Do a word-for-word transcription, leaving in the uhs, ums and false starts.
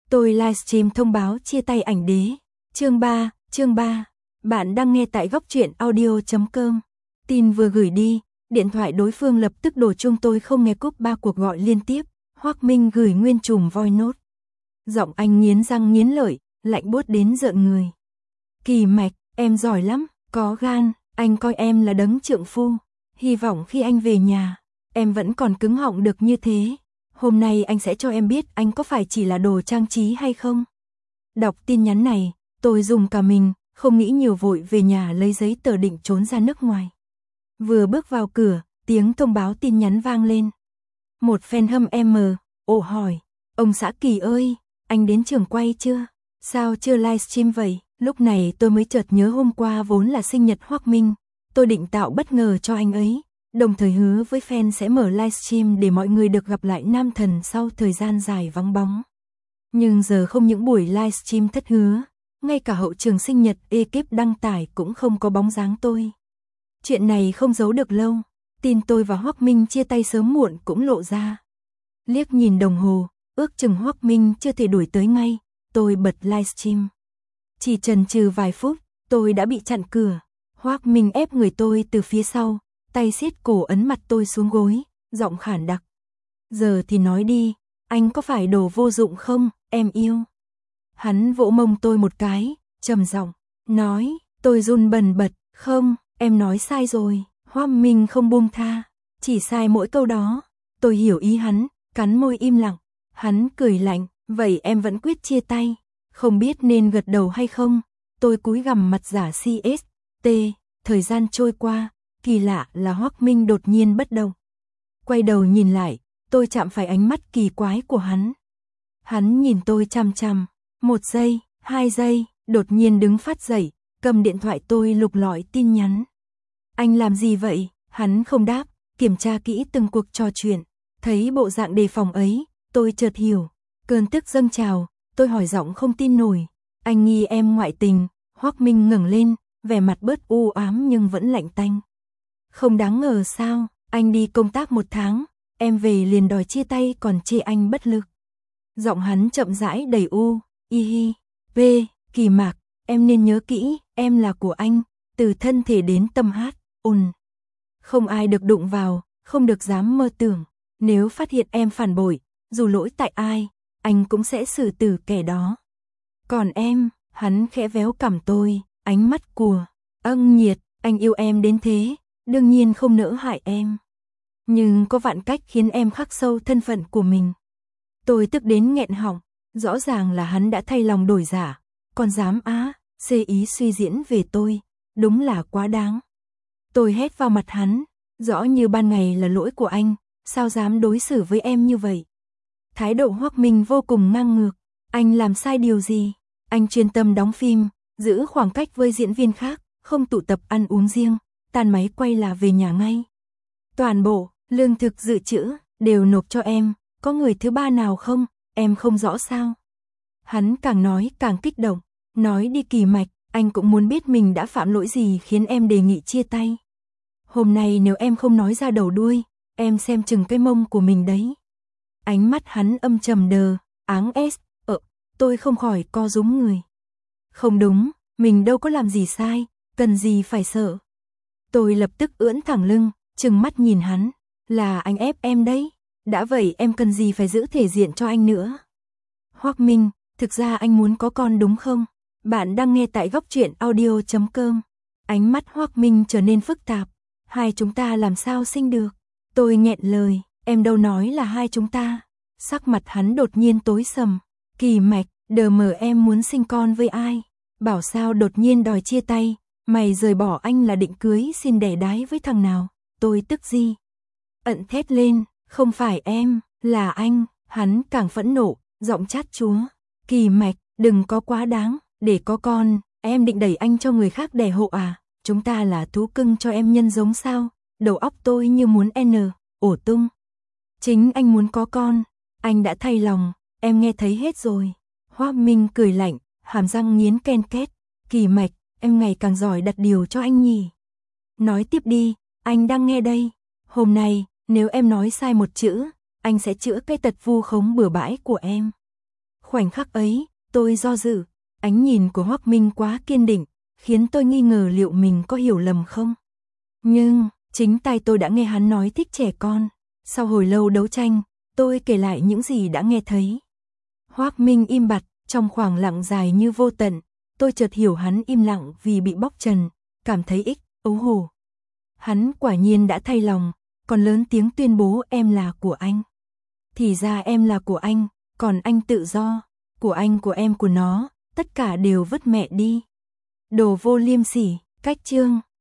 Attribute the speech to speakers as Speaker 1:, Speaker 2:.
Speaker 1: Tôi livestream thông báo chia tay ảnh đế. Chương ba, chương ba. Bạn đang nghe tại góc truyện audio chấm com. Tin vừa gửi đi, điện thoại đối phương lập tức đổ chuông, tôi không nghe cúp ba cuộc gọi liên tiếp. Hoắc Minh gửi nguyên chùm voice note. Giọng anh nghiến răng nghiến lợi, lạnh buốt đến rợn người. Kỳ Mạch, em giỏi lắm, có gan, anh coi em là đấng trượng phu. Hy vọng khi anh về nhà, em vẫn còn cứng họng được như thế. Hôm nay anh sẽ cho em biết anh có phải chỉ là đồ trang trí hay không. Đọc tin nhắn này, tôi dùng cả mình, không nghĩ nhiều vội về nhà lấy giấy tờ định trốn ra nước ngoài. Vừa bước vào cửa, tiếng thông báo tin nhắn vang lên. Một fan hâm em ồ hỏi, ông xã Kỳ ơi, anh đến trường quay chưa? Sao chưa livestream vậy? Lúc này tôi mới chợt nhớ hôm qua vốn là sinh nhật Hoắc Minh, tôi định tạo bất ngờ cho anh ấy, đồng thời hứa với fan sẽ mở livestream để mọi người được gặp lại nam thần sau thời gian dài vắng bóng. Nhưng giờ không những buổi livestream thất hứa, ngay cả hậu trường sinh nhật ekip đăng tải cũng không có bóng dáng tôi. Chuyện này không giấu được lâu, tin tôi và Hoắc Minh chia tay sớm muộn cũng lộ ra. Liếc nhìn đồng hồ, ước chừng Hoắc Minh chưa thể đuổi tới ngay, tôi bật livestream. Chỉ chần chừ vài phút, tôi đã bị chặn cửa. Hoắc Minh ép người tôi từ phía sau, tay siết cổ ấn mặt tôi xuống gối, giọng khản đặc. Giờ thì nói đi, anh có phải đồ vô dụng không, em yêu? Hắn vỗ mông tôi một cái, trầm giọng, nói, tôi run bần bật, không, em nói sai rồi. Hoắc Minh không buông tha, chỉ sai mỗi câu đó. Tôi hiểu ý hắn, cắn môi im lặng. Hắn cười lạnh, vậy em vẫn quyết chia tay, không biết nên gật đầu hay không. Tôi cúi gằm mặt giả xê ét tê, thời gian trôi qua, kỳ lạ là Hoắc Minh đột nhiên bất động. Quay đầu nhìn lại, tôi chạm phải ánh mắt kỳ quái của hắn. Hắn nhìn tôi chằm chằm, một giây, hai giây, đột nhiên đứng phát dậy, cầm điện thoại tôi lục lọi tin nhắn. Anh làm gì vậy? Hắn không đáp, kiểm tra kỹ từng cuộc trò chuyện, thấy bộ dạng đề phòng ấy, tôi chợt hiểu, cơn tức dâng trào, tôi hỏi giọng không tin nổi, anh nghi em ngoại tình? Hoắc Minh ngẩng lên, vẻ mặt bớt u ám nhưng vẫn lạnh tanh. Không đáng ngờ sao, anh đi công tác một tháng, em về liền đòi chia tay còn chê anh bất lực. Giọng hắn chậm rãi đầy u, y hi, v, Kỳ Mạc, em nên nhớ kỹ, em là của anh, từ thân thể đến tâm hát, ồn. Không ai được đụng vào, không được dám mơ tưởng, nếu phát hiện em phản bội, dù lỗi tại ai, anh cũng sẽ xử tử kẻ đó. Còn em, hắn khẽ véo cằm tôi, ánh mắt của âng nhiệt, anh yêu em đến thế, đương nhiên không nỡ hại em. Nhưng có vạn cách khiến em khắc sâu thân phận của mình. Tôi tức đến nghẹn họng, rõ ràng là hắn đã thay lòng đổi dạ, còn dám á, xê ý suy diễn về tôi, đúng là quá đáng. Tôi hét vào mặt hắn, rõ như ban ngày là lỗi của anh, sao dám đối xử với em như vậy. Thái độ Hoắc Minh vô cùng ngang ngược, anh làm sai điều gì? Anh chuyên tâm đóng phim, giữ khoảng cách với diễn viên khác, không tụ tập ăn uống riêng, tan máy quay là về nhà ngay. Toàn bộ, lương thực dự trữ, đều nộp cho em, có người thứ ba nào không, em không rõ sao? Hắn càng nói càng kích động, nói đi Kỳ Mạch, anh cũng muốn biết mình đã phạm lỗi gì khiến em đề nghị chia tay. Hôm nay nếu em không nói ra đầu đuôi, em xem chừng cái mông của mình đấy. Ánh mắt hắn âm trầm đờ, áng ép, ờ, tôi không khỏi co rúm người. Không đúng, mình đâu có làm gì sai, cần gì phải sợ. Tôi lập tức ưỡn thẳng lưng, trừng mắt nhìn hắn, là anh ép em đấy, đã vậy em cần gì phải giữ thể diện cho anh nữa. Hoắc Minh, thực ra anh muốn có con đúng không? Bạn đang nghe tại góc truyện audio chấm com. Ánh mắt Hoắc Minh trở nên phức tạp, hai chúng ta làm sao sinh được? Tôi nghẹn lời, em đâu nói là hai chúng ta. Sắc mặt hắn đột nhiên tối sầm, Kỳ Mạch, đờ mờ em muốn sinh con với ai? Bảo sao đột nhiên đòi chia tay, mày rời bỏ anh là định cưới xin đẻ đái với thằng nào? Tôi tức gì? Ận thét lên, không phải em, là anh. Hắn càng phẫn nộ, giọng chát chúa, Kỳ Mạch, đừng có quá đáng, để có con, em định đẩy anh cho người khác đẻ hộ à? Chúng ta là thú cưng cho em nhân giống sao? Đầu óc tôi như muốn n, ổ tung. Chính anh muốn có con, anh đã thay lòng, em nghe thấy hết rồi. Hoắc Minh cười lạnh, hàm răng nghiến ken két, Kỳ Mạch, em ngày càng giỏi đặt điều cho anh nhỉ. Nói tiếp đi, anh đang nghe đây. Hôm nay, nếu em nói sai một chữ, anh sẽ chữa cái tật vu khống bừa bãi của em. Khoảnh khắc ấy, tôi do dự, ánh nhìn của Hoắc Minh quá kiên định, khiến tôi nghi ngờ liệu mình có hiểu lầm không. Nhưng, chính tai tôi đã nghe hắn nói thích trẻ con. Sau hồi lâu đấu tranh, tôi kể lại những gì đã nghe thấy. Hoắc Minh im bặt, trong khoảng lặng dài như vô tận, tôi chợt hiểu hắn im lặng vì bị bóc trần, cảm thấy ích, ấu hổ. Hắn quả nhiên đã thay lòng, còn lớn tiếng tuyên bố em là của anh. Thì ra em là của anh, còn anh tự do, của anh của em của nó, tất cả đều vứt mẹ đi. Đồ vô liêm sỉ, cách chương.